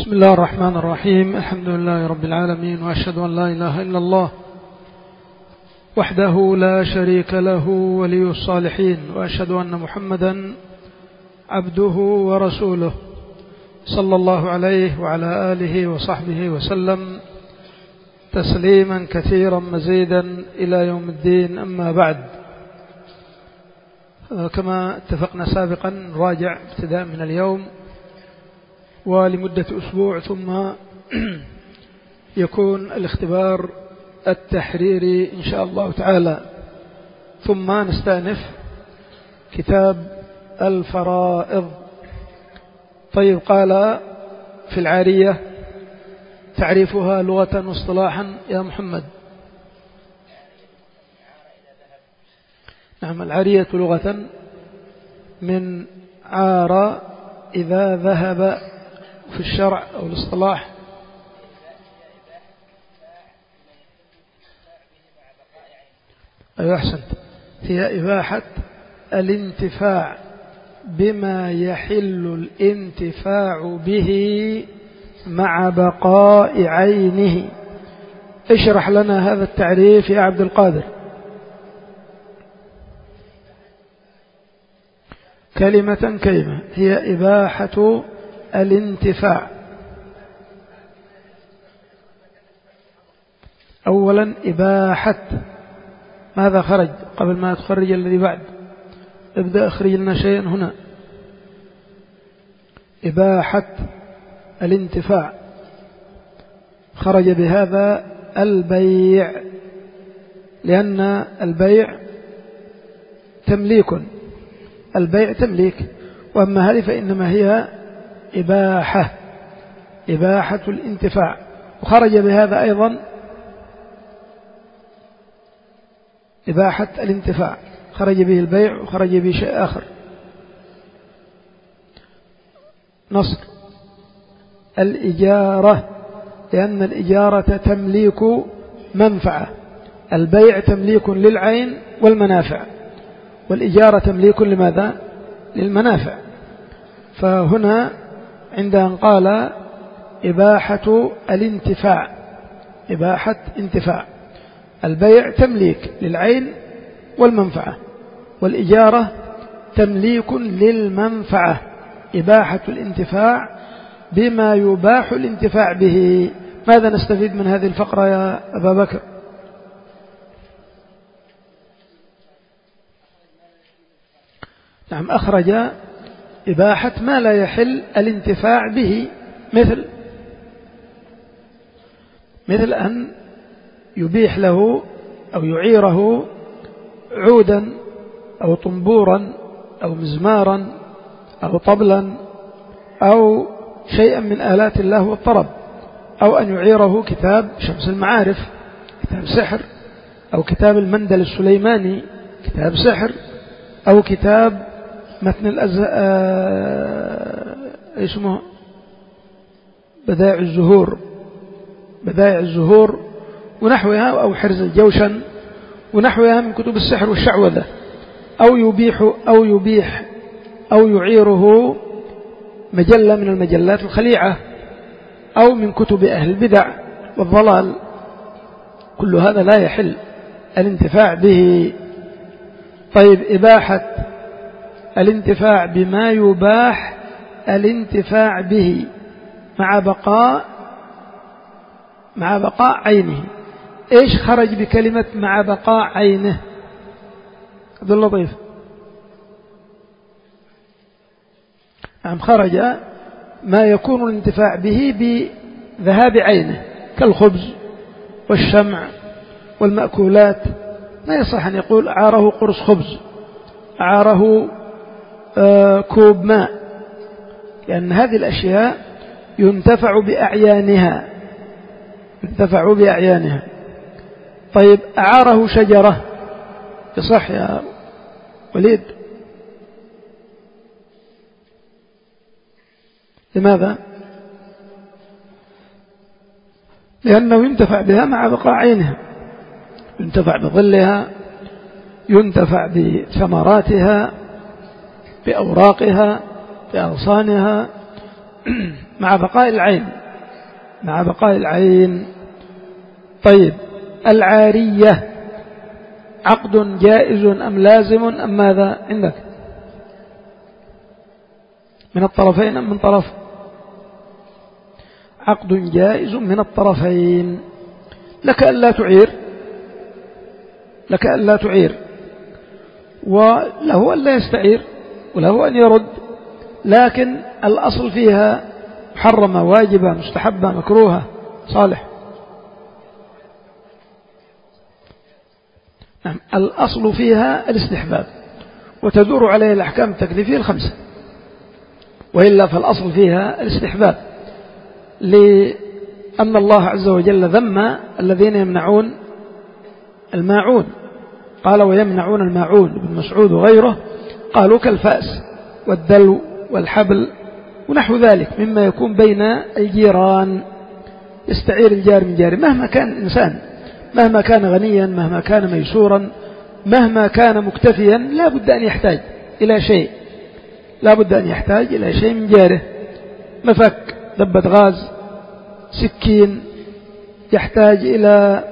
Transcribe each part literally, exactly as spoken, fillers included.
بسم الله الرحمن الرحيم. الحمد لله رب العالمين، وأشهد أن لا إله إلا الله وحده لا شريك له ولي الصالحين، وأشهد أن محمدا عبده ورسوله صلى الله عليه وعلى آله وصحبه وسلم تسليما كثيرا مزيدا إلى يوم الدين. أما بعد، كما اتفقنا سابقا نراجع ابتداء من اليوم ولمدة أسبوع، ثم يكون الاختبار التحريري إن شاء الله تعالى، ثم نستأنف كتاب الفرائض. طيب، قال في العارية: تعريفها لغة واصطلاحا يا محمد. نعم، العارية لغة من عار إذا ذهب، في الشرع أو الاصطلاح أيوة أحسنت، هي إباحة الانتفاع بما يحل الانتفاع به مع بقاء عينه. اشرح لنا هذا التعريف يا عبد القادر. كلمة كلمة. هي إباحة الانتفاع. أولا إباحة، ماذا خرج قبل ما تخرج الذي بعد؟ ابدأ اخرج لنا شيئا هنا. إباحة الانتفاع خرج بهذا البيع، لأن البيع تمليك، البيع تمليك، وأما هذه فإنما هي إباحة، إباحة الانتفاع. وخرج بهذا أيضا إباحة الانتفاع، خرج به البيع وخرج به شيء آخر. نصر الإجارة، لأن الإجارة تمليك منفعة، البيع تمليك للعين والمنافع، والإجارة تمليك لماذا؟ للمنافع. فهنا عند أن قال إباحة الانتفاع، إباحة انتفاع، البيع تمليك للعين والمنفعة، والإجارة تمليك للمنفعة. إباحة الانتفاع بما يباح الانتفاع به. ماذا نستفيد من هذه الفقرة يا أبا بكر؟ نعم، أخرج إباحة ما لا يحل الانتفاع به، مثل مثل أن يبيح له أو يعيره عودا أو طنبورا أو مزمارا أو طبلا أو شيئا من آلات الله والطرب، أو أن يعيره كتاب شمس المعارف، كتاب سحر، أو كتاب المندل السليماني، كتاب سحر، أو كتاب متن الأز... اسمه بدائع الزهور، بدائع الزهور ونحوها، أو حرز الجوشن ونحوها من كتب السحر والشعوذة، أو يبيح أو يبيح أو يعيره مجلة من المجلات الخليعة، أو من كتب أهل البدع والضلال. كل هذا لا يحل الانتفاع به. طيب، إباحة الانتفاع بما يباح الانتفاع به مع بقاء مع بقاء عينه. إيش خرج بكلمة مع بقاء عينه؟ عبد اللطيف. نعم، خرج ما يكون الانتفاع به بذهاب عينه، كالخبز والشمع والمأكولات. ما يصح أن يقول أعاره قرص خبز، أعاره آه كوب ماء، لأن هذه الأشياء ينتفع بأعيانها، ينتفع بأعيانها. طيب، أعاره شجرة، يصح يا وليد؟ لماذا؟ لأنه ينتفع بها مع بقاء عينها، ينتفع بظلها، ينتفع بثمراتها، بأوراقها، بأغصانها. مع بقاء العين مع بقاء العين. طيب العارية عقد جائز أم لازم أم ماذا عندك؟ من الطرفين أم من طرف؟ عقد جائز من الطرفين. لك ألا تعير لك ألا تعير وله ألا يستعير وله أن يرد، لكن الأصل فيها محرمة واجبة مستحبة مكروهة صالح. نعم الأصل فيها الاستحباب وتدور عليه الأحكام التكليفية الخمسة، وإلا فالأصل فيها الاستحباب، لأن الله عز وجل ذم الذين يمنعون الماعون، قال ويمنعون الماعون. ابن مسعود وغيره قالوا كالفأس والدلو والحبل ونحو ذلك مما يكون بين الجيران، يستعير الجار من جاره مهما كان الإنسان، مهما كان غنيا، مهما كان ميسورا، مهما كان مكتفيا، لا بد أن يحتاج إلى شيء لا بد أن يحتاج إلى شيء من جاره، مفك، دبة غاز، سكين، يحتاج إلى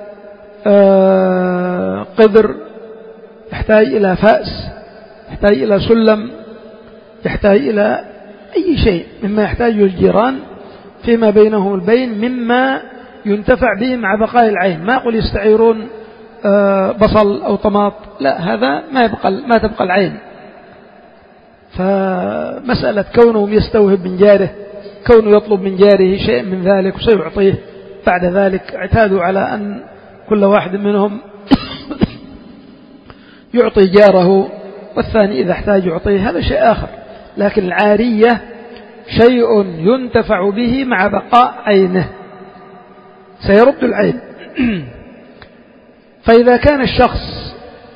قدر، يحتاج إلى فأس، يحتاج إلى سلم، يحتاج إلى أي شيء مما يحتاجه الجيران فيما بينهم البين مما ينتفع به مع بقاء العين. ما أقول يستعيرون بصل أو طماط، لا، هذا ما يبقى ما تبقى العين. فمسألة كونهم يستوهب من جاره، كونه يطلب من جاره شيء من ذلك وسيعطيه بعد ذلك، اعتادوا على أن كل واحد منهم يعطي جاره والثاني إذا احتاج يعطيه، هذا شيء آخر. لكن العارية شيء ينتفع به مع بقاء عينه، سيرد العين. فإذا كان الشخص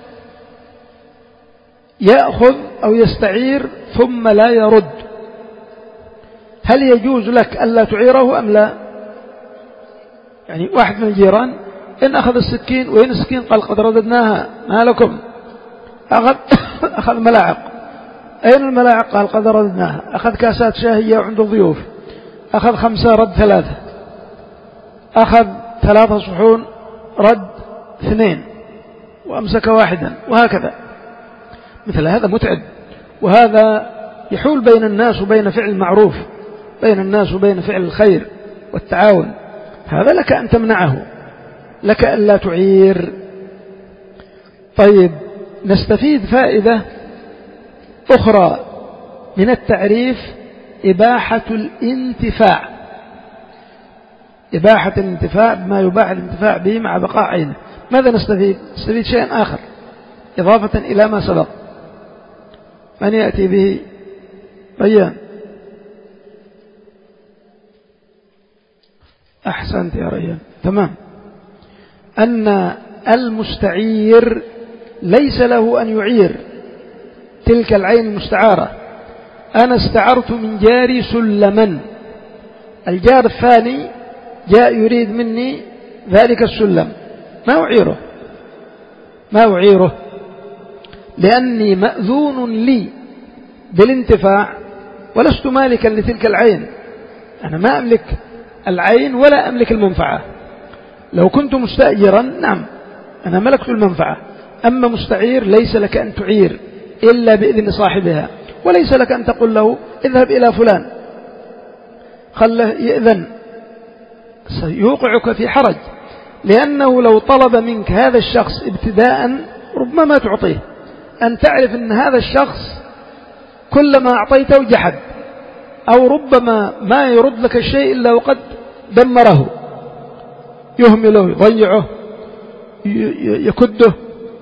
يأخذ أو يستعير ثم لا يرد، هل يجوز لك ألا تعيره أم لا؟ يعني واحد من الجيران إن أخذ السكين وين السكين قال قد رددناها، ما لكم؟ أخذ أخذ ملاعق، أين الملاعق قال قد رددناها. أخذ كاسات شاهية وعنده ضيوف، أخذ خمسة رد ثلاثة، أخذ ثلاثة صحون رد اثنين وأمسك واحدا، وهكذا. مثل هذا متعب، وهذا يحول بين الناس وبين فعل المعروف، بين الناس وبين فعل الخير والتعاون. هذا لك أن تمنعه، لك أن لا تعير. طيب نستفيد فائدة أخرى من التعريف، إباحة الانتفاع، إباحة الانتفاع بما يباح الانتفاع به مع بقاء عينه. ماذا نستفيد؟ نستفيد شيئا آخر إضافة إلى ما سبق. من يأتي به؟ ريان. أحسنت يا ريان، تمام. أن المستعير ليس له أن يعير تلك العين المستعارة. أنا استعرت من جاري سلما، الجار الثاني جاء يريد مني ذلك السلم، ما أعيره ما أعيره لأني مأذون لي بالانتفاع ولست مالكا لتلك العين. أنا ما أملك العين ولا أملك المنفعة. لو كنت مستأجرا نعم أنا ملكت المنفعة، أما مستعير ليس لك أن تعير إلا بإذن صاحبها، وليس لك أن تقول له اذهب إلى فلان خله يأذن، سيوقعك في حرج، لأنه لو طلب منك هذا الشخص ابتداء ربما ما تعطيه. أن تعرف أن هذا الشخص كلما أعطيته جحد، أو ربما ما يرد لك الشيء إلا وقد دمره، يهمله، يضيعه، يكده.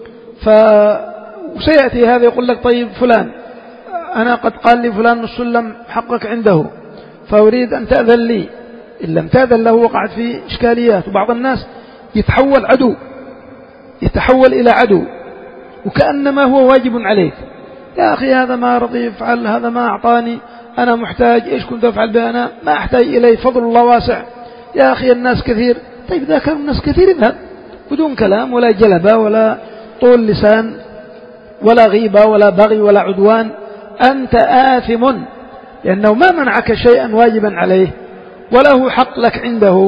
فسيأتي هذا يقول لك طيب فلان أنا قد قال لي فلان السلم حقك عنده فأريد أن تأذن لي، إن لم تأذن له وقعت في إشكاليات. وبعض الناس يتحول عدو، يتحول إلى عدو، وكأنما هو واجب عليك. يا أخي هذا ما رضي يفعل، هذا ما أعطاني، أنا محتاج، إيش كنت أفعل به؟ أنا ما أحتاج إليه، فضل الله واسع. يا أخي الناس كثير. طيب إذا كان الناس كثير اذهب بدون كلام ولا جلبة ولا طول لسان ولا غيبة ولا بغي ولا عدوان. أنت آثم لأنه ما منعك شيئا واجبا عليه وله حق لك عنده،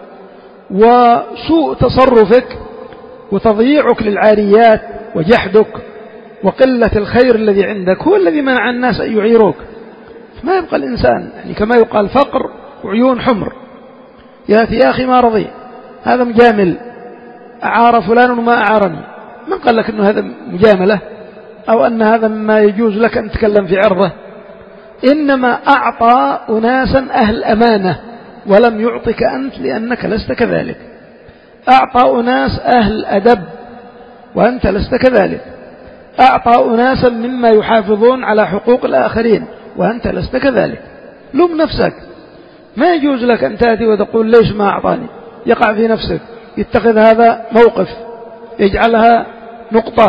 وسوء تصرفك وتضييعك للعاريات وجحدك وقلة الخير الذي عندك هو الذي منع الناس أن يعيروك. فما يبقى الإنسان يعني كما يقال فقر وعيون حمر، ياتي يا أخي ما رضي، هذا مجامل، أعار فلان وما أعارني. من قال لك أنه هذا مجاملة أو أن هذا مما يجوز لك أن تتكلم في عرضه؟ إنما أعطى أناسا أهل أمانة ولم يعطك أنت لأنك لست كذلك. أعطى أناس أهل أدب وأنت لست كذلك. أعطى أناسا مما يحافظون على حقوق الآخرين وأنت لست كذلك. لوم نفسك، ما يجوز لك أن تأتي وتقول ليش ما أعطاني. يقع في نفسك، يتخذ هذا موقف، يجعلها نقطة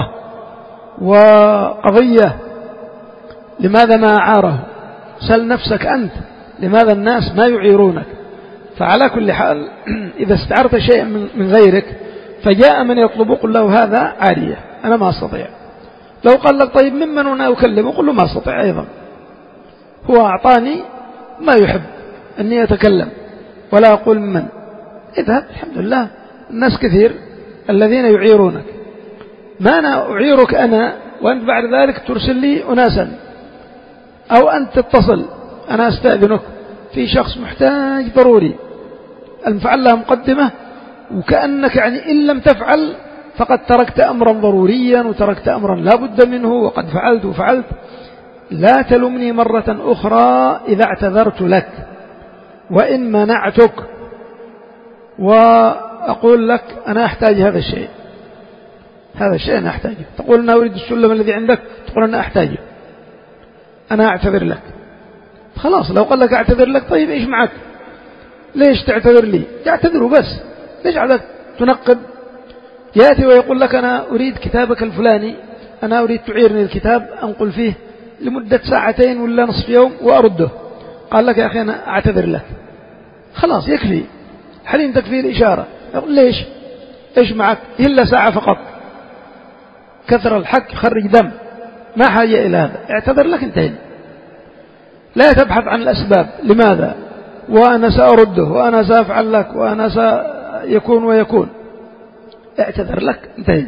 وقضية، لماذا ما أعاره؟ سل نفسك أنت، لماذا الناس ما يعيرونك؟ فعلى كل حال إذا استعرت شيئا من غيرك فجاء من يطلب قل له هذا عارية أنا ما أستطيع. لو قال لك طيب ممن أنا أكلمه قل له ما أستطيع أيضا، هو أعطاني ما يحب أني أتكلم ولا أقول ممن. اذهب، الحمد لله الناس كثير الذين يعيرونك، ما أنا أعيرك أنا وأنت بعد ذلك ترسل لي أناسا، أو أنت تتصل أنا أستأذنك في شخص محتاج ضروري، المفعل لها مقدمة، وكأنك يعني إن لم تفعل فقد تركت أمرا ضروريا وتركت أمرا لا بد منه وقد فعلت وفعلت. لا تلمني مرة أخرى إذا اعتذرت لك وإن منعتك وأقول لك أنا أحتاج هذا الشيء، هذا الشيء أنا أحتاجه، تقول أنا أريد السلم الذي عندك، تقول أنا أحتاجه، أنا أعتذر لك. خلاص لو قال لك أعتذر لك طيب إيش معك؟ ليش تعتذر لي؟ يعتذروا بس، ليش عادك تنقب؟ يأتي ويقول لك أنا أريد كتابك الفلاني، أنا أريد تعيرني الكتاب أنقل فيه لمدة ساعتين ولا نصف يوم وأرده. قال لك يا أخي أنا أعتذر لك، خلاص يكفي، حين تكفي الإشارة. يقول ليش؟ إيش معك؟ إلا ساعة فقط، كثر الحق خرج دم، ما حاجة إلى هذا، اعتذر لك انتهي. لا تبحث عن الأسباب، لماذا وأنا سأرده وأنا سأفعل لك وأنا سيكون ويكون، اعتذر لك انتهي.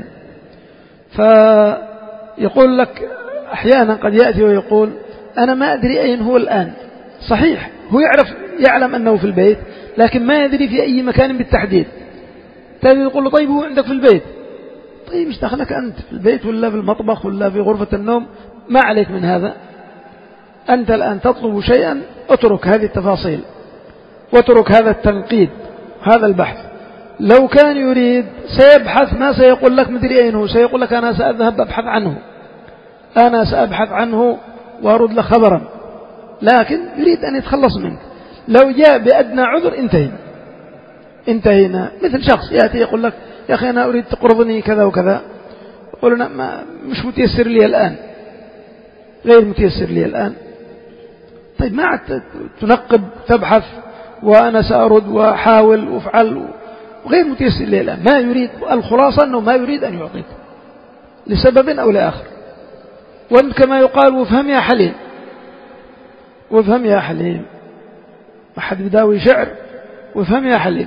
فيقول لك أحيانا قد يأتي ويقول أنا ما أدري أين هو الآن. صحيح هو يعرف يعلم أنه في البيت لكن ما يدري في أي مكان بالتحديد. تأتي يقول له طيب هو عندك في البيت، طيب مش دخلك أنت في البيت ولا في المطبخ ولا في غرفة النوم، ما عليك من هذا. أنت الآن تطلب شيئا، اترك هذه التفاصيل واترك هذا التنقيد هذا البحث. لو كان يريد سيبحث، ما سيقول لك مدري أين هو، سيقول لك أنا سأذهب أبحث عنه، أنا سأبحث عنه وأرد لك خبرا، لكن يريد أن يتخلص منك. لو جاء بأدنى عذر انتهينا انتهينا مثل شخص يأتي يقول لك يا أخي أنا أريد تقرضني كذا وكذا، يقول أنا ما مش متيسر لي الآن، غير متيسر لي الآن. طيب ما عاد تنقب تبحث وأنا سأرد وأحاول وأفعل وغير متيسر لي الآن، ما يريد. الخلاصة أنه ما يريد أن يعطيك لسبب أو لآخر. وأنت كما يقال وافهم يا حليم، وافهم يا حليم، أحد بداوي شعر وافهم يا حليم.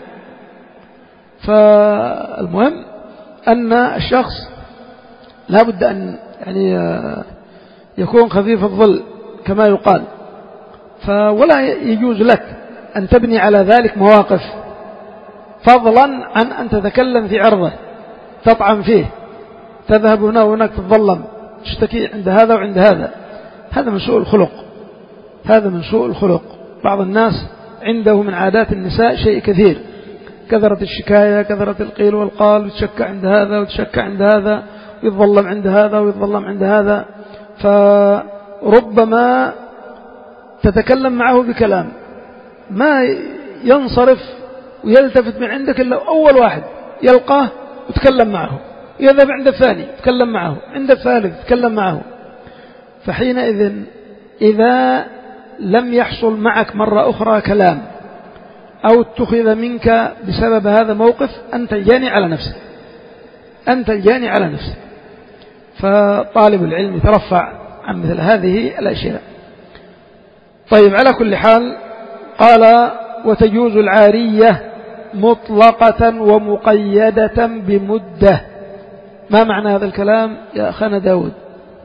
فالمهم أن الشخص لا بد أن يعني يكون خفيف الظل كما يقال، فولا يجوز لك أن تبني على ذلك مواقف، فضلا عن أن تتكلم في عرضه تطعن فيه، تذهب هنا وهناك تتظلم، تشتكي عند هذا وعند هذا. هذا من سوء الخلق، هذا من سوء الخلق. بعض الناس عنده من عادات النساء شيء كثير، كثرة الشكاية، كثرة القيل والقال، وتشكى عند هذا وتشكى عند هذا، ويتظلم عند هذا ويتظلم عند هذا. فربما تتكلم معه بكلام ما ينصرف ويلتفت من عندك إلا أول واحد يلقاه وتكلم معه، يذهب عند الثاني تكلم معه، عند الثالث تكلم معه. فحينئذ إذا لم يحصل معك مرة أخرى كلام أو اتخذ منك بسبب هذا موقف، أنت الجاني على نفسك، أنت الجاني على نفسك. فطالب العلم يترفع عن مثل هذه الأشياء. طيب، على كل حال قال وتجوز العارية مطلقة ومقيدة بمدة. ما معنى هذا الكلام يا أخانا داود؟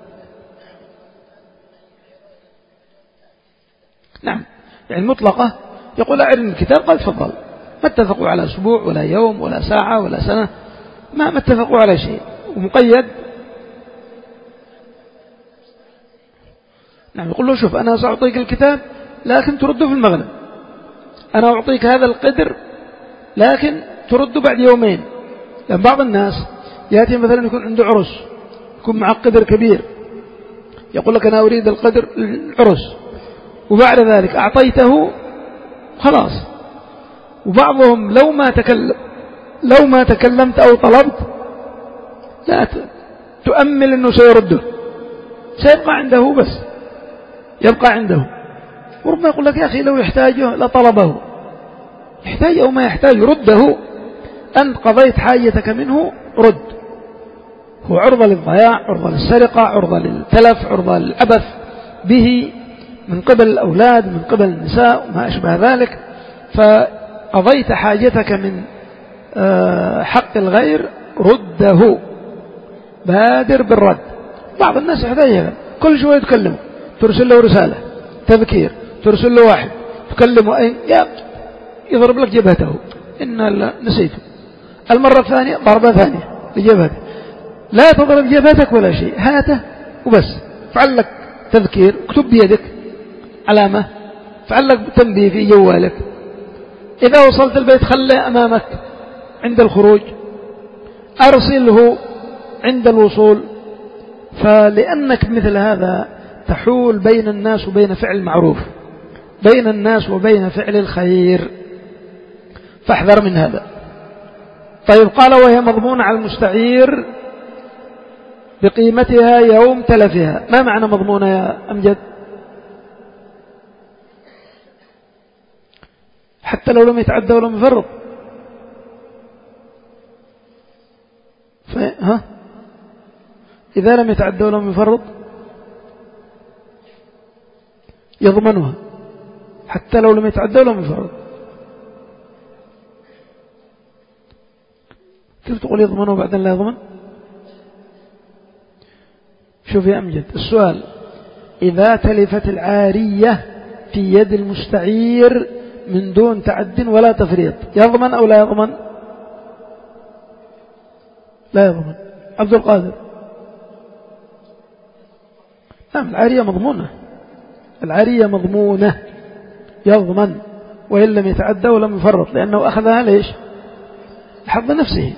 نعم، يعني مطلقة يقول أعرن الكتاب، قال تفضل، ما اتفقوا على أسبوع ولا يوم ولا ساعة ولا سنة، ما ما اتفقوا على شيء. ومقيد نعم، يقول له شوف أنا سأعطيك الكتاب لكن ترده في المغرب، أنا أعطيك هذا القدر لكن ترده بعد يومين. لأن بعض الناس يأتي مثلا يكون عنده عرس، يكون مع قدر كبير، يقول لك أنا أريد القدر العرس، وبعد ذلك أعطيته خلاص. وبعضهم لو ما تكلم لو ما تكلمت أو طلبت لا تؤمل أنه سيرده، سيبقى عنده، بس يبقى عنده. وربما يقول لك يا أخي لو يحتاجه لطلبه، يحتاج أو ما يحتاج رده، أنت قضيت حاجتك منه رد. هو عرضة للضياع، عرضة للسرقة، عرضة للتلف، عرضة للعبث به من قبل الأولاد، من قبل النساء وما أشبه ذلك. فقضيت حاجتك من حق الغير، رده، بادر بالرد. بعض الناس يحتاجها، كل شوية تكلمه، ترسل له رسالة تذكير، ترسل له واحد تكلمه أين يا يضرب لك جبهته، إن نسيته. المرة الثانية ضربة ثانية لجبهته، لا تضرب جبهتك ولا شيء، هاته وبس. فعل لك تذكير، اكتب بيدك علامة، فعل لك تنبيه في جوالك. إذا وصلت البيت خله أمامك عند الخروج، أرسله عند الوصول. فلأنك مثل هذا تحول بين الناس وبين فعل المعروف، بين الناس وبين فعل الخير، فاحذر من هذا. طيب، قال وهي مضمونة على المستعير بقيمتها يوم تلفها. ما معنى مضمونة يا أمجد؟ حتى لو لم يتعدى ولم يفرط. ها؟ إذا لم يتعدى ولم يفرط يضمنها حتى لو لم يتعدى ولم يفرط. كيف تقول يضمنه وبعدين لا يضمن؟ شوف يا أمجد، السؤال إذا تلفت العارية في يد المستعير من دون تعد ولا تفريط، يضمن أو لا يضمن؟ لا يضمن. عبد القادر؟ نعم، العارية مضمونة، العارية مضمونة، يضمن وإن لم يتعدى ولم يفرط، لأنه أخذها ليش؟ لحظ نفسه،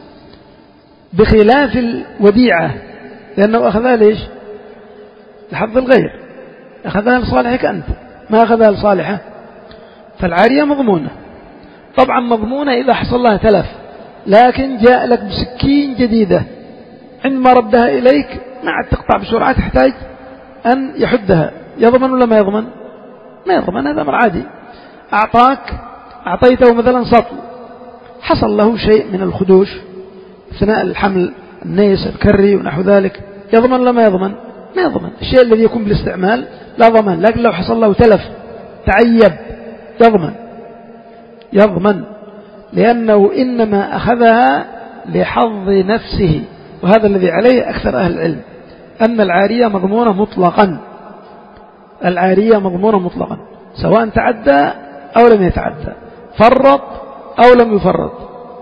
بخلاف الوديعة، لأنه أخذها ليش؟ لحظ الغير، أخذها لصالحك أنت، ما أخذها لصالحه. فالعارية مضمونة، طبعا مضمونة إذا حصل لها تلف، لكن جاء لك بسكين جديدة، عندما ردها إليك ما عاد تقطع بسرعة، تحتاج أن يحدها، يضمن ولا ما يضمن؟ ما يضمن، هذا أمر عادي. أعطاك أعطيته مثلا سطل، حصل له شيء من الخدوش أثناء الحمل، النيس، الكري ونحو ذلك، يضمن ولا ما يضمن؟ ما يضمن. الشيء الذي يكون بالاستعمال لا ضمان، لكن لو حصل له تلف تعيب يضمن، يضمن، لأنه إنما أخذها لحظ نفسه. وهذا الذي عليه أكثر أهل العلم، أن العارية مضمونة مطلقا، العارية مضمونة مطلقا، سواء تعدى أو لم يتعدى، فرط أو لم يفرط.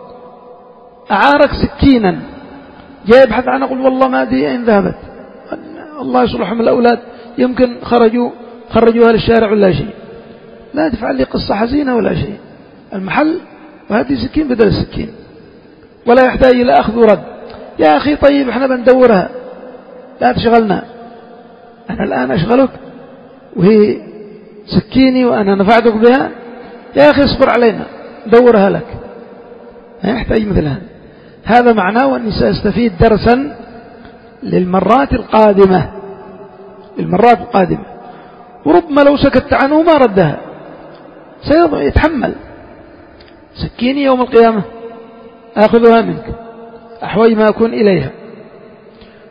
أعارك سكينا، جاء يبحث عنها، قل والله ما أدري أين ذهبت، الله يصلحهم الأولاد، يمكن خرجوا خرجوها للشارع ولا شيء، لا تفعل لي قصة حزينة ولا شيء، المحل وهذه سكين بدل السكين، ولا يحتاج إلى أخذ ورد. يا أخي طيب احنا بندورها، لا تشغلنا، أنا الآن أشغلك وهي سكيني وأنا نفعتك بها، يا أخي اصبر علينا دورها لك، ما يحتاج مثل هذا. هذا معناه أني سأستفيد درسا للمرات القادمة، للمرات القادمة. وربما لو سكت عنه ما ردها، سيتحمل، سكيني يوم القيامة أخذها منك أحوج ما أكون إليها.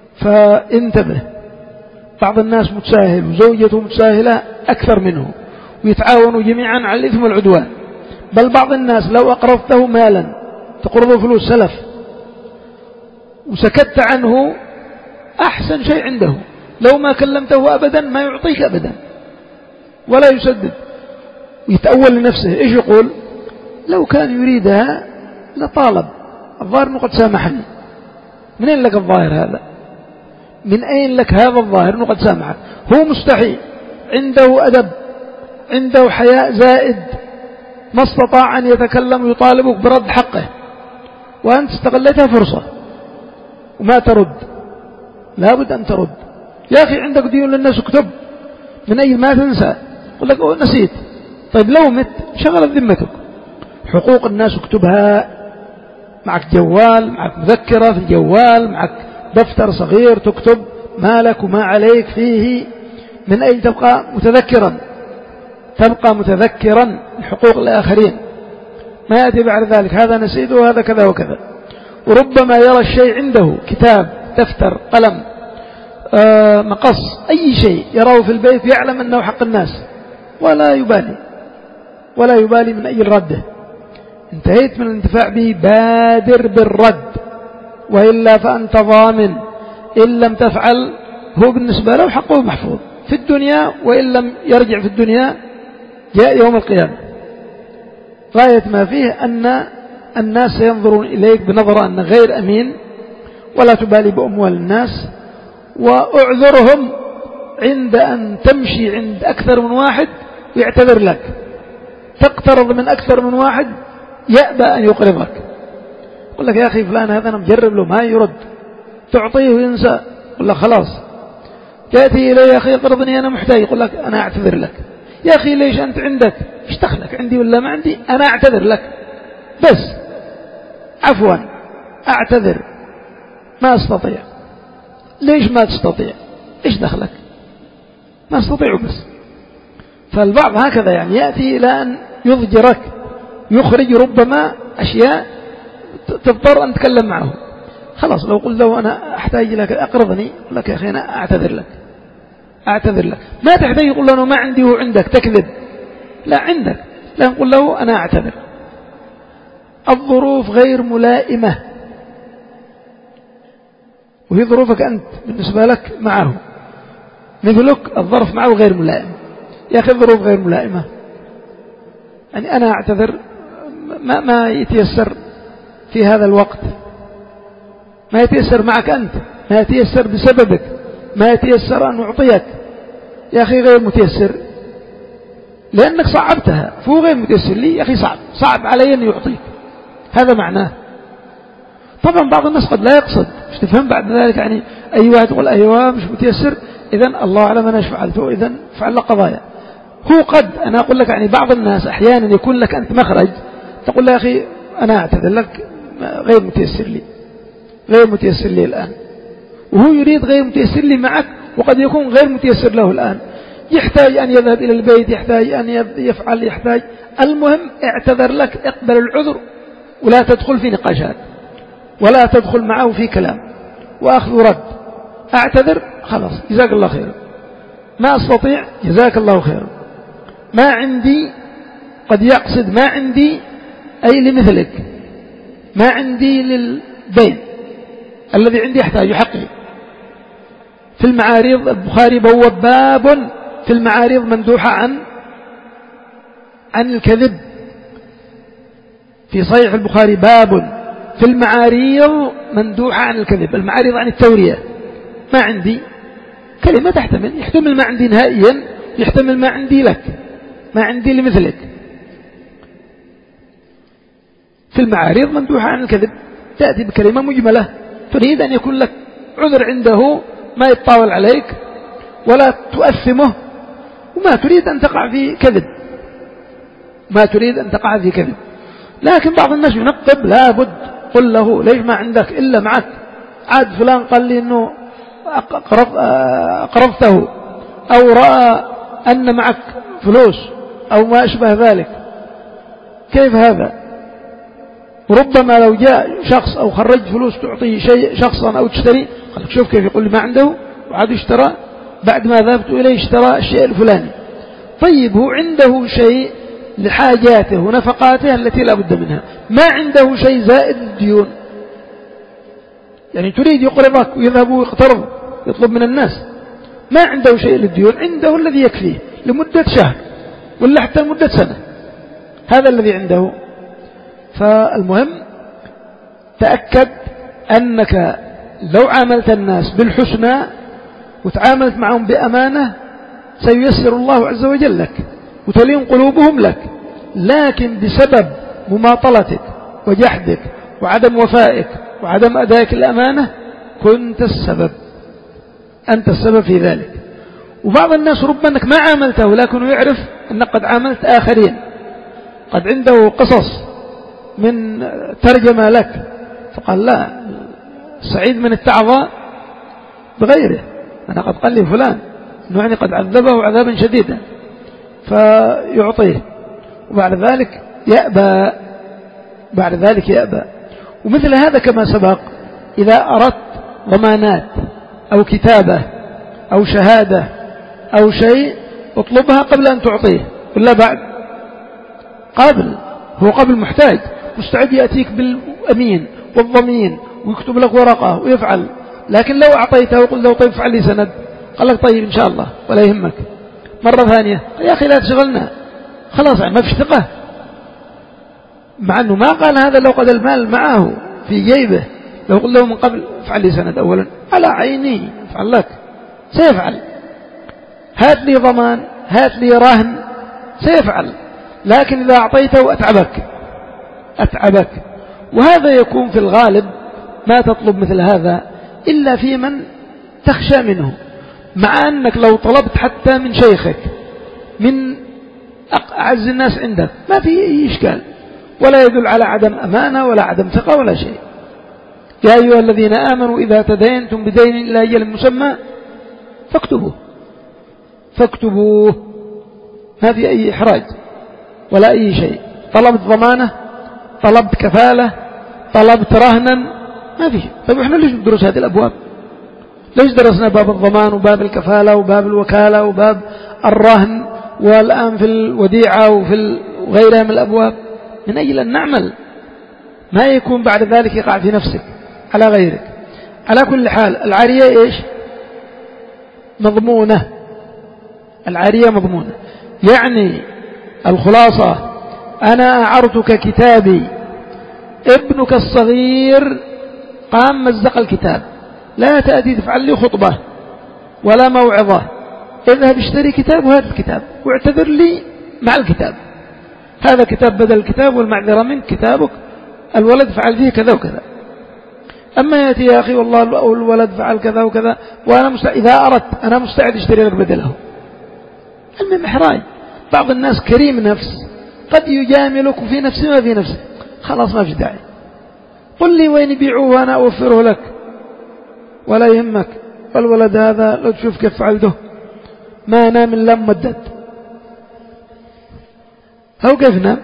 فانتبه، بعض الناس متساهل وزوجته متساهلة أكثر منه، ويتعاونوا جميعا على الإثم والعدوان. بل بعض الناس لو أقرضته مالا، تقرضه فلوس سلف وسكت عنه، أحسن شيء عنده. لو ما كلمته أبدا ما يعطيك أبدا ولا يسدد، ويتأول لنفسه. إيش يقول؟ لو كان يريدها لطالب، الظاهر أنه قد سامحني. من أين لك الظاهر هذا؟ من أين لك هذا الظاهر أنه قد سامحك؟ هو مستحي، عنده أدب، عنده حياء زائد، ما استطاع أن يتكلم ويطالبك برد حقه، وأنت استغلتها فرصة وما ترد. لابد أن ترد. يا أخي عندك ديون للناس، اكتب من أي ما تنسى. يقول لك أوه نسيت. طيب لو مت شغلت ذمتك. حقوق الناس اكتبها، معك جوال، معك مذكرة في الجوال، معك دفتر صغير تكتب ما لك وما عليك فيه. من أين تبقى متذكرا؟ تبقى متذكرا حقوق الآخرين. ما يأتي بعد ذلك هذا نسيت وهذا كذا وكذا. وربما يرى الشيء عنده، كتاب، دفتر، قلم، آه، مقص، أي شيء يراه في البيت يعلم أنه حق الناس ولا يبالي ولا يبالي من أي رده. انتهيت من الانتفاع به، بادر بالرد، وإلا فأنت ضامن. إن لم تفعل هو بالنسبة له حقه محفوظ في الدنيا، وإن لم يرجع في الدنيا جاء يوم القيامة. غاية ما فيه أن الناس سينظرون إليك بنظرة أن غير أمين، ولا تبالي بأموال الناس. وأعذرهم عند أن تمشي عند أكثر من واحد ويعتذر لك، تقترض من أكثر من واحد يأبى أن يقرضك. يقول لك يا أخي فلان هذا أنا مجرب له ما يرد، تعطيه وينسى. يقول لك خلاص. تأتي إلي يا أخي قرضني أنا محتاج، يقول لك أنا أعتذر لك. يا أخي ليش أنت عندك؟ ايش دخلك عندي ولا ما عندي؟ أنا أعتذر لك بس، عفوا أعتذر، ما أستطيع. ليش ما تستطيع؟ ايش دخلك؟ ما أستطيع بس. فالبعض هكذا يعني يأتي إلى أن يضجرك، يخرج ربما أشياء تضطر أن تتكلم معه. خلاص لو قل له أنا أحتاج لك أقرضني، يقول لك يا أخي أنا أعتذر لك أعتذر لك. ما تحتاج يقول له ما عندي وعندك تكذب، لا عندك، لا نقول له أنا أعتذر. الظروف غير ملائمة، وهي ظروفك أنت بالنسبة لك معه، مثلك الظرف معه غير ملائم. يا أخي الظروف غير ملائمة، يعني أنا أعتذر، ما, ما يتيسر في هذا الوقت، ما يتيسر معك أنت، ما يتيسر بسببك، ما يتيسر أن أعطيك. يا أخي غير متيسر لأنك صعبتها، فهو غير متيسر لي. يا أخي صعب صعب علي أن يعطيك، هذا معناه. طبعا بعض الناس قد لا يقصد، مش تفهم بعد ذلك يعني أي واحد يقول أيوة مش متيسر، إذن الله أعلم أنا ايش فعلته، إذن فعل قضايا. هو قد أنا أقول لك يعني بعض الناس أحيانا يكون لك أنت مخرج، تقول له يا أخي أنا أعتذر لك غير متيسر لي غير متيسر لي الآن، وهو يريد غير متيسر لي معك، وقد يكون غير متيسر له الآن، يحتاج أن يذهب إلى البيت، يحتاج أن يفعل، يحتاج. المهم اعتذر لك، اقبل العذر، ولا تدخل في نقاشات، ولا تدخل معه في كلام وأخذ ورد. أعتذر خلاص جزاك الله خير، ما أستطيع جزاك الله خير، ما عندي، قد يقصد ما عندي أي لمثلك، ما عندي للدين الذي عندي يحتاج حقي. في المعاريض البخاري بوب باب في المعاريض مندوحة عن عن الكذب. في صحيح البخاري باب في المعاريض مندوحة عن الكذب. المعاريض عن التورية. ما عندي كلمة تحتمل، يحتمل ما عندي نهائيا، يحتمل ما عندي لك، ما عندي لمثلك. في المعاريض مندوحة عن الكذب، تأتي بكلمة مجملة تريد أن يكون لك عذر عنده، ما يتطاول عليك ولا تؤثمه، وما تريد أن تقع في كذب، ما تريد أن تقع في كذب. لكن بعض الناس ينقب، لابد قل له ليش ما عندك إلا معك، عاد فلان قال لي أنه أقرضته، أو رأى أن معك فلوس أو ما أشبه ذلك. كيف هذا؟ ربما لو جاء شخص أو خرج فلوس تعطيه شيء شخصا أو تشتري، قال شوف كيف يقول لي ما عنده، وعاد اشترى، بعد ما ذهبت إليه اشترى الشيء الفلاني. طيب هو عنده شيء لحاجاته ونفقاته التي لا بد منها، ما عنده شيء زائد الديون، يعني تريد يقرضك ويذهب ويقترض يطلب من الناس، ما عنده شيء للديون، عنده الذي يكفيه لمدة شهر ولا حتى لمدة سنة، هذا الذي عنده. فالمهم تأكد أنك لو عاملت الناس بالحسنى وتعاملت معهم بأمانة سييسر الله عز وجل لك وتلين قلوبهم لك، لكن بسبب مماطلتك وجحدك وعدم وفائك وعدم أدائك الأمانة كنت السبب، أنت السبب في ذلك. وبعض الناس ربما أنك ما عاملته لكنه يعرف أنك قد عاملت آخرين، قد عنده قصص من ترجمة لك فقال لا، سعيد من التعظى بغيره، أنا قد قال لي فلان أنه يعني قد عذبه عذابا شديدا فيعطيه، وبعد ذلك يأبى، بعد ذلك يأبى. ومثل هذا كما سبق إذا أردت ضمانات أو كتابة أو شهادة أو شيء اطلبها قبل أن تعطيه ولا بعد؟ قبل، هو قبل محتاج مستعد يأتيك بالأمين والضمين ويكتب لك ورقة ويفعل، لكن لو أعطيته وقل له طيب فعل لي سند قال لك طيب إن شاء الله ولا يهمك. مرة ثانية يا أخي لا تشغلنا خلاص يعني ما في ثقة، مع أنه ما قال هذا لو قد المال معه في جيبه، لو قل له من قبل فعل لي سند أولا على عيني فعل لك سيفعل، هات لي ضمان هات لي رهن سيفعل، لكن إذا أعطيته أتعبك أتعبك. وهذا يكون في الغالب ما تطلب مثل هذا إلا في من تخشى منه، مع أنك لو طلبت حتى من شيخك من أعز الناس عندك ما في أي إشكال، ولا يدل على عدم أمانة ولا عدم ثقة ولا شيء. يا أيها الذين آمنوا إذا تدينتم بدين إلى أجل مسمى فاكتبوه فاكتبوه، ما في أي إحراج ولا أي شيء. طلبت ضمانة، طلبت كفالة، طلبت رهنا، ما في. طيب إحنا ليش ندرس هذه الأبواب؟ ليش درسنا باب الضمان وباب الكفالة وباب الوكالة وباب الرهن والآن في الوديعة وفي غيرها من الأبواب؟ من أجل أن نعمل ما يكون بعد ذلك يقع في نفسك على غيرك. على كل حال العارية إيش؟ مضمونة، العارية مضمونة، يعني الخلاصة أنا أعرتك كتابي، ابنك الصغير قام مزق الكتاب، لا تأتي تفعل لي خطبة ولا موعظة، اذهب اشتري كتاب وهذا الكتاب واعتذر لي مع الكتاب، هذا كتاب بدل الكتاب والمعذرة منك كتابك، الولد فعل فيه كذا وكذا. أما يأتي يا أخي والله الولد فعل كذا وكذا وأنا مستعد إذا أردت أنا مستعد اشتري لك بدله، المهم إحراج. بعض الناس كريم نفس قد يجاملك في نفسه ما في نفسه، خلاص ما في داعي، قل لي وين يبيعوه وأنا أوفره لك ولا يهمك، والولد هذا لو تشوف كيف فعلته ما نام إلا ممدد، أو كيف نام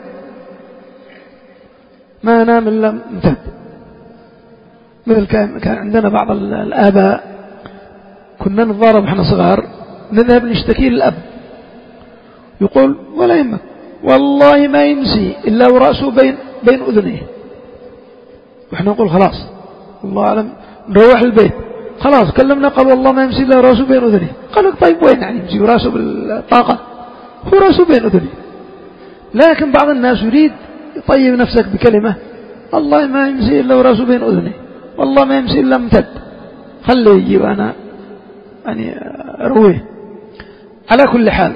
ما نام إلا ممتد. مثل كان عندنا بعض الآباء كنا نتضارب احنا صغار، نذهب نشتكي للأب يقول ولا يهمك والله ما يمسي إلا ورأسه بين بين أذنيه، وإحنا نقول خلاص الله أعلم نروح البيت، خلاص كلمنا قال والله ما يمسي إلا رأسه بين أذنيه، قال لك طيب وين يعني يمسي ورأسه بالطاقة؟ هو رأسه بين أذنيه. لكن بعض الناس يريد يطيب نفسك بكلمة والله ما يمسي إلا ورأسه بين أذنيه، والله ما يمسي إلا امتد، خليه يجي وأنا يعني أرويه. على كل حال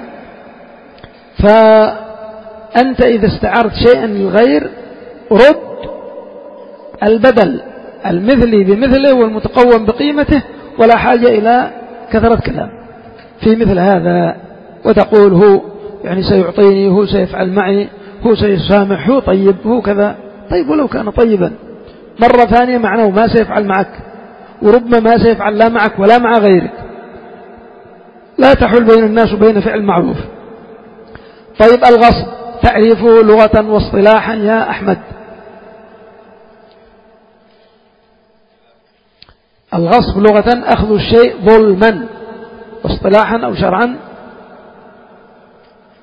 فأنت إذا استعرت شيئا للغير رد البدل المثلي بمثله والمتقوم بقيمته، ولا حاجة إلى كثرة كلام في مثل هذا، وتقول هو يعني سيعطيني، هو سيفعل معي، هو سيسامح، هو طيب، هو كذا. طيب ولو كان طيبا مرة ثانية معناه ما سيفعل معك، وربما ما سيفعل لا معك ولا مع غيرك. لا تحول بين الناس وبين فعل معروف. طيب الغصب تعريفه لغة واصطلاحا يا أحمد؟ الغصب لغة أخذ الشيء ظلما، واصطلاحا أو شرعا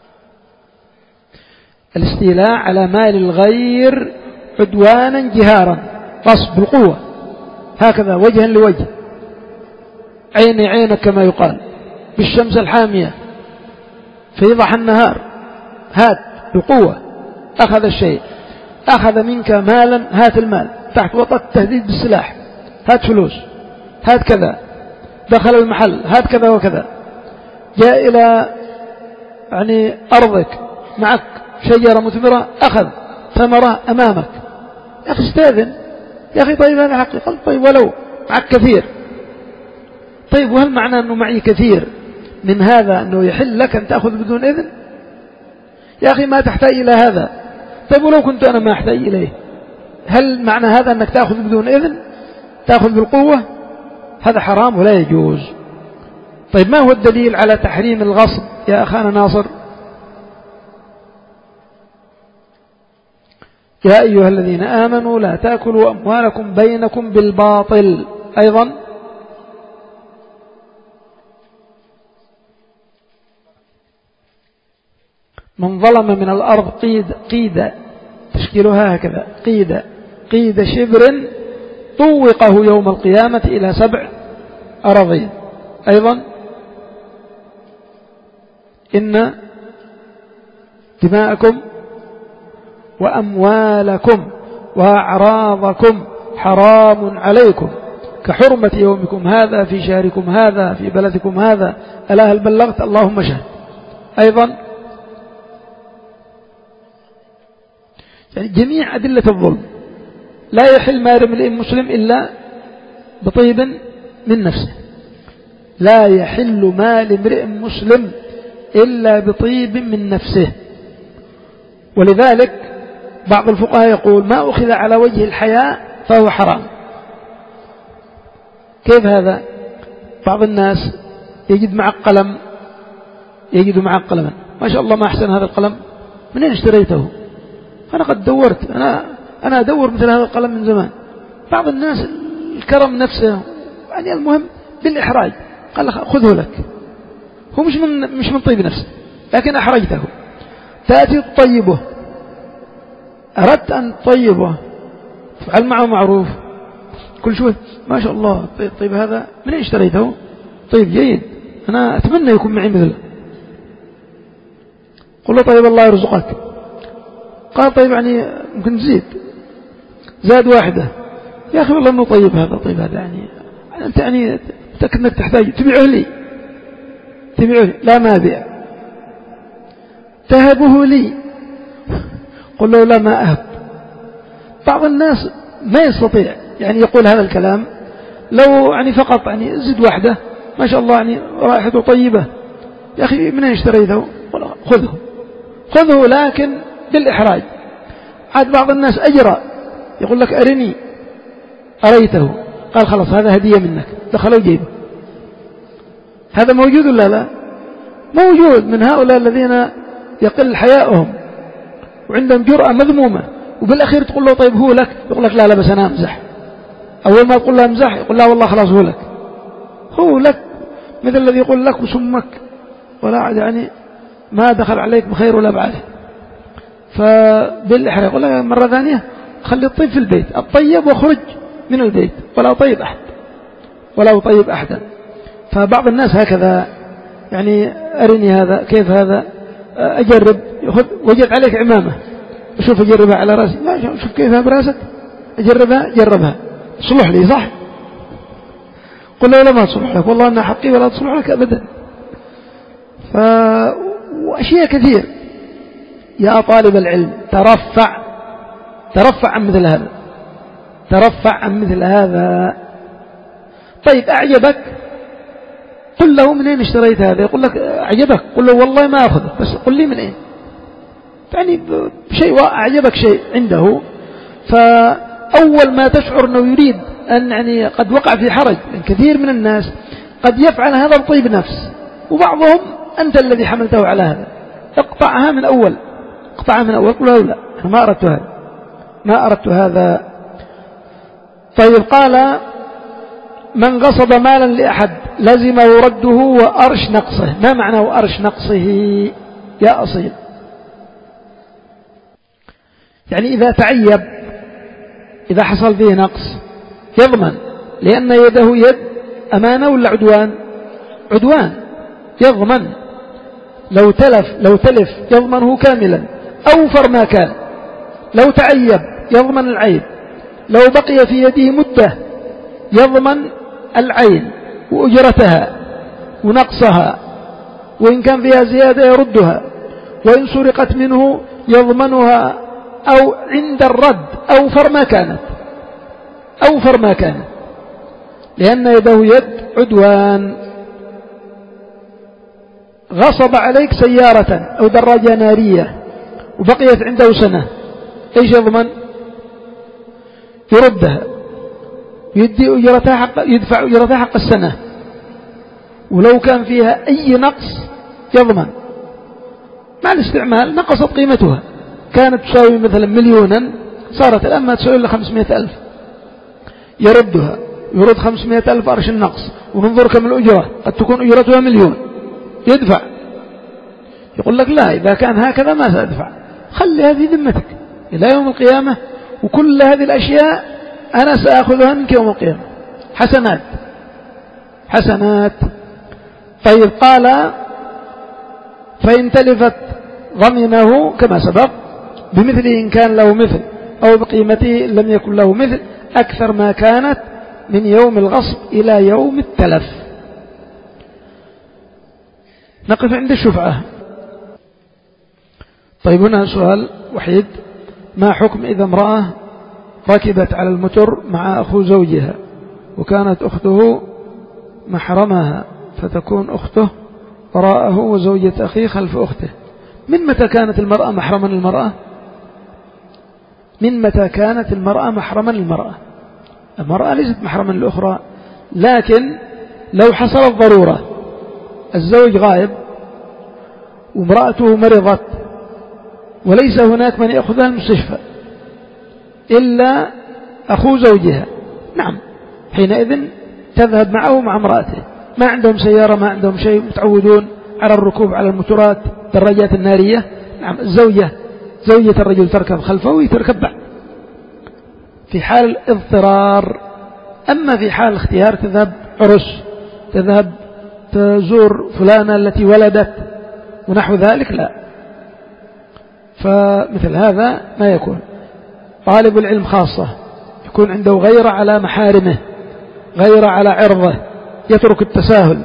الاستيلاء على مال الغير عدوانا جهارا، غصب بالقوة، هكذا وجها لوجه، عيني عينك كما يقال، بالشمس الحامية في ضحى النهار، هات بالقوة، أخذ الشيء، أخذ منك مالا، هات المال، تحت وطأة التهديد بالسلاح، هات فلوس، هات كذا، دخل المحل، هات كذا وكذا، جاء إلى يعني أرضك، معك شجرة مثمرة، أخذ ثمرة أمامك، يا أخي استاذن، يا أخي طيب هذا حقي، قال طيب ولو معك كثير، طيب وهل معنى أنه معي كثير من هذا أنه يحل لك أن تأخذ بدون إذن؟ يا أخي ما تحتاج إلى هذا، طيب ولو كنت أنا ما أحتاج إليه، هل معنى هذا أنك تأخذ بدون إذن، تأخذ بالقوة؟ هذا حرام ولا يجوز. طيب ما هو الدليل على تحريم الغصب يا أخانا ناصر؟ يا أيها الذين آمنوا لا تأكلوا أموالكم بينكم بالباطل. أيضا من ظلم من الأرض قيد قيد تشكيلها هكذا، قيد قيد شبر طوقه يوم القيامة إلى سبع أراضين. أيضا إن دماءكم وأموالكم وأعراضكم حرام عليكم كحرمة يومكم هذا في شهركم هذا في بلدكم هذا، ألا هل بلغت؟ اللهم اشهد. أيضا يعني جميع أدلة الظلم، لا يحل مال امرئ مسلم إلا بطيب من نفسه، لا يحل مال امرئ مسلم إلا بطيب من نفسه. ولذلك بعض الفقهاء يقول ما أخذ على وجه الحياء فهو حرام. كيف هذا؟ بعض الناس يجد معك قلم، يجد معك قلما، ما شاء الله ما أحسن هذا القلم، منين اشتريته؟ أنا قد دورت، أنا أنا أدور مثل هذا القلم من زمان. بعض الناس الكرم نفسه يعني المهم بالإحراج، قال خذه لك، هو مش من مش من طيب نفسه لكن أحرجته. تأتي تطيبه، أردت أن تطيبه، تفعل معه معروف، كل شوي ما شاء الله طيب, طيب هذا من اشتريته؟ طيب جيد، أنا أتمنى يكون معي مثله. قل له طيب الله يرزقك، قال طيب يعني ممكن تزيد، زاد واحدة، يا أخي والله إنه طيب هذا، طيب هذا يعني أنت يعني متأكد أنك تحتاج تبيعه لي، تبيعه لي، لا ما أبيع، تهبه لي، قل له لا ما أهب. بعض الناس ما يستطيع يعني يقول هذا الكلام، لو يعني فقط يعني زد واحدة ما شاء الله يعني رائحته طيبة، يا أخي من اشتريته؟ خذه خذه لكن بالإحراج. عاد بعض الناس أجرى، يقول لك أرني، أريته، قال خلاص هذا هدية منك، دخلوا جيبه. هذا موجود ولا لا؟ موجود من هؤلاء الذين يقل حياؤهم وعندهم جرأة مذمومة، وبالأخير تقول له طيب هو لك، يقول لك لا لا بس أنا أمزح. أول ما تقول له أمزح يقول لا والله خلاص هو لك، هو لك، مثل الذي يقول لك وسمك ولا يعني ما دخل عليك بخير ولا بعافية. فبالإحراج يقول لك مرة ثانية خلي الطيب في البيت، الطيب وخرج من البيت ولا أطيب أحد ولا أطيب أحدا. فبعض الناس هكذا يعني أرني هذا كيف هذا، أجرب، يأخذ وجد عليك عمامة، شوف أجربها على رأسي، لا شوف كيفها برأسك، أجربها جربها، تصلح لي صح؟ قل له لا ما تصلح لك، والله أنها حقي ولا تصلح لك أبدا. ف... وأشياء كثير. يا طالب العلم ترفع ترفع عن مثل هذا، ترفع عن مثل هذا. طيب أعجبك قل له من أين اشتريت هذا؟ يقول لك أعجبك، قل له والله ما أخذه بس قل لي من أين، يعني شيء أعجبك شيء عنده. فأول ما تشعر أنه يريد أن يعني قد وقع في حرج، كثير من الناس قد يفعل هذا بطيب نفس، وبعضهم أنت الذي حملته على هذا، اقطعها من أول، اقطعها من أول، قل له لا أنا ما أردت هذا، ما أردت هذا. طيب قال من غصب مالا لأحد لزم رده وأرش نقصه. ما معنى وأرش نقصه يا أصيل؟ يعني إذا تعيب، إذا حصل فيه نقص يضمن، لأن يده يد أمانة ولا عدوان؟ عدوان، يضمن. لو تلف لو تلف يضمنه كاملا أوفر ما كان. لو تعيب يضمن العيب. لو بقي في يده مدة يضمن العين وأجرتها ونقصها، وإن كان فيها زيادة يردها، وإن سرقت منه يضمنها، أو عند الرد أوفر ما كانت أوفر ما كانت لأن يده يد عدوان. غصب عليك سيارة أو دراجة نارية وبقيت عنده سنة، إيش يضمن؟ يردها، يدي أجرتها حق يدفع أجرتها حق السنة. ولو كان فيها أي نقص يضمن مع الاستعمال، نقصت قيمتها، كانت تساوي مثلا مليونا صارت الآن ما تساوي إلا خمسمائة ألف، يردها، يرد خمسمائة ألف أرش النقص، وننظر كم الأجرة، قد تكون أجرتها مليون، يدفع. يقول لك لا، إذا كان هكذا ما سأدفع، خلي هذه ذمتك إلى يوم القيامة، وكل هذه الأشياء أنا سأخذها منك يوم القيامة حسنات حسنات. طيب قال فإن تلفت ضمنه كما سبق بمثله إن كان له مثل، أو بقيمته لم يكن له مثل، أكثر ما كانت من يوم الغصب إلى يوم التلف. نقف عند الشفعة. طيب هنا سؤال وحيد: ما حكم إذا امرأة ركبت على المتر مع أخو زوجها وكانت أخته محرمها، فتكون أخته وراءه وزوجة أخيه خلف أخته؟ من متى كانت المرأة محرما للمرأة؟ من متى كانت المرأة محرما للمرأة؟ المرأة ليست محرما للأخرى، لكن لو حصلت ضرورة، الزوج غائب وامرأته مرضت وليس هناك من يأخذها المستشفى إلا أخو زوجها، نعم، حينئذ تذهب معه مع امرأته. ما عندهم سيارة، ما عندهم شيء، متعودون على الركوب على الموتورات الدراجات النارية، نعم، الزوجة زوجة الرجل تركب خلفه ويتركب بعد في حال الاضطرار. أما في حال الاختيار تذهب عرس، تذهب تزور فلانة التي ولدت ونحو ذلك، لا. فمثل هذا ما يكون. طالب العلم خاصة يكون عنده غيرة على محارمه، غيرة على عرضه، يترك التساهل،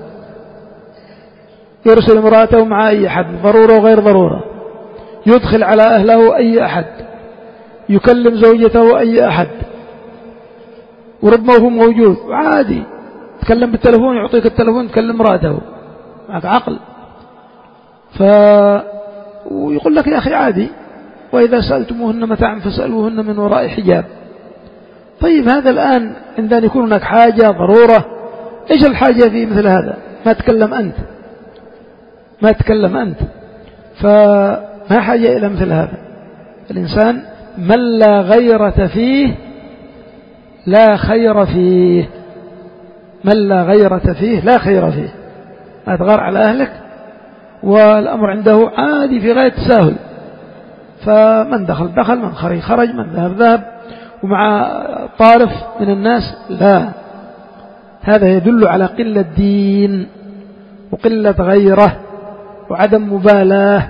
يرسل امرأته مع أي أحد ضرورة وغير ضرورة، يدخل على أهله أي أحد، يكلم زوجته أي أحد، وربما هو موجود عادي، تكلم بالتلفون، يعطيك التلفون تكلم امرأته، معك عقل. ف ويقول لك يا أخي عادي، وإذا سألتموهن متاعا فسألوهن من وراء حجاب. طيب هذا الآن عندما يكون هناك حاجة ضرورة، إيش الحاجة في مثل هذا؟ ما تكلم أنت ما تكلم أنت فما حاجة إلى مثل هذا. الإنسان من لا غيرة فيه لا خير فيه، من لا غيرة فيه لا خير فيه. ما تغار على أهلك والأمر عنده عادي في غاية التساهل، فمن دخل دخل، من خرج خرج، من ذهب ذهب، ومع طارف من الناس، لا. هذا يدل على قلة دين وقلة غيره وعدم مبالاة.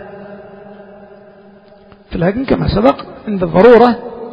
في الحقيقة كما سبق عند الضرورة،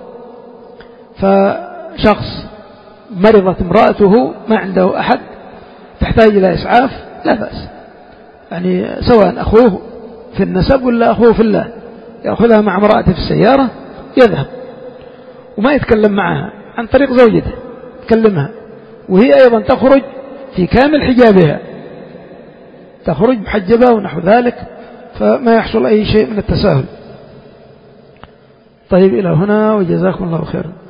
فشخص مرضت امرأته ما عنده أحد تحتاج إلى إسعاف، لا بأس، يعني سواء أخوه في النسب ولا أخوه في الله، يأخذها مع امرأته في السيارة، يذهب وما يتكلم معها عن طريق زوجته، يتكلمها وهي أيضا تخرج في كامل حجابها، تخرج محجبة ونحو ذلك، فما يحصل أي شيء من التساهل. طيب إلى هنا، وجزاكم الله خيرا.